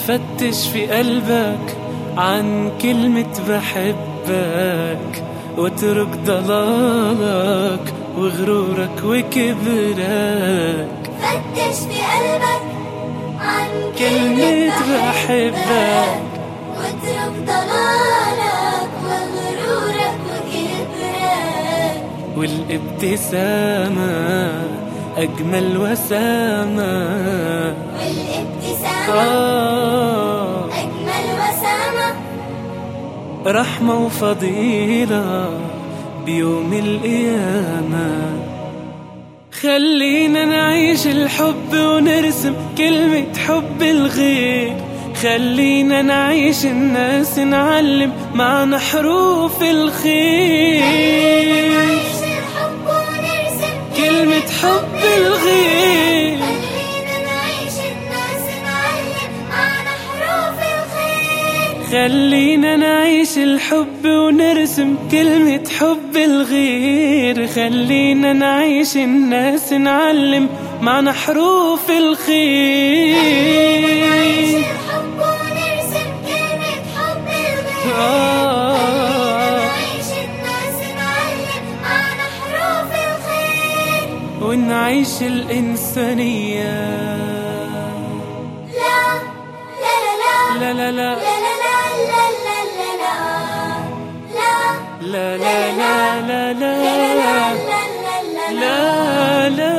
فتش في قلبك عن كلمة بحبك، واترك ضلالك وغرورك وكبرك. فتش في قلبك عن كلمة بحبك، واترك ضلالك وغرورك وكبرك. والابتسامة أجمل وسامة، أجمل وسامة، رحمة وفضيلة بيوم القيامة. خلينا نعيش الحب ونرسم كلمة حب الغير، خلينا نعيش الناس نعلم معنى حروف الخير. كلمة حب الغير، خلينا نعيش الحب ونرسم كلمة حب الغير، خلينا نعيش الناس نعلم معنى حروف الخير. ونعيش الإنسانية. لا لا لا لا لا لا لا لا لا لا لا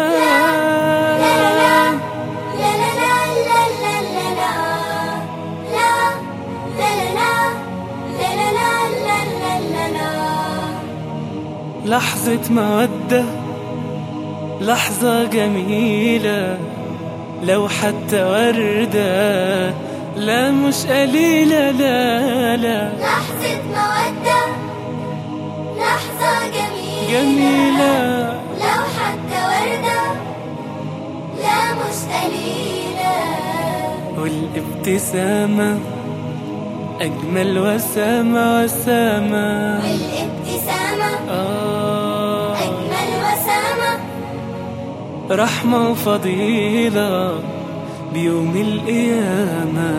لحظة مودة، لحظة جميلة، لو حتى وردة لا مش قليلة. لا لا لحظة مودة، لحظة جميلة، لو حتى وردة لا مش قليلة. والابتسامة أجمل وسامة وسامة، والابتسامة أجمل وسامة، رحمة وفضيلة بيوم القيامة.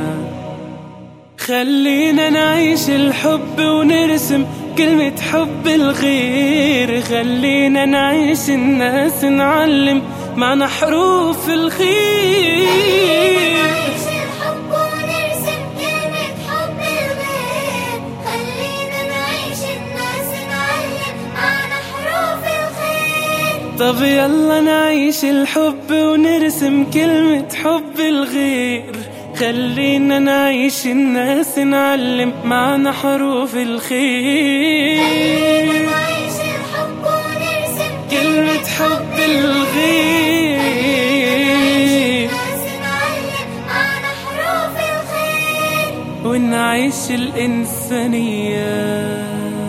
خلينا نعيش الحب ونرسم كلمة حب الغير، خلينا نعيش الناس نعلم معنى حروف الخير. نعيش الحب ونرسم كلمة حب الغير، خلينا نعيش الناس نعلم معنى حروف الخير. طب يلا نعيش الحب ونرسم كلمة حب الغير، خلينا نعيش الناس نعلم معنى حروف الخير. نعيش الحب ونرسم كلمة حب الغير، الناس نعلم معنى حروف الخير. ونعيش الإنسانية.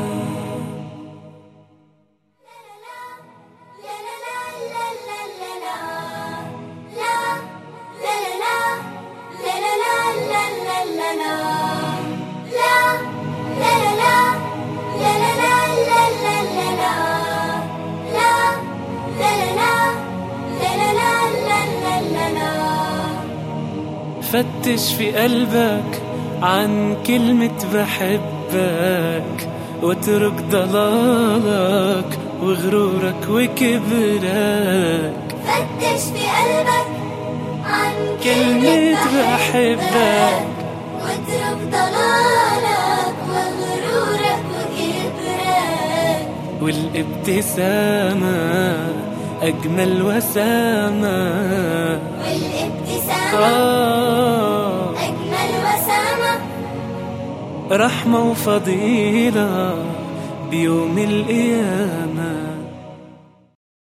فتش في قلبك عن كلمة بحبك، واترك ضلالك وغرورك وكبرك. فتش في قلبك عن كلمة بحبك، واترك ضلالك وغرورك وكبرك. والابتسامة أجمل وسامة، أجمل وسامة، رحمة وفضيلة بيوم القيامة.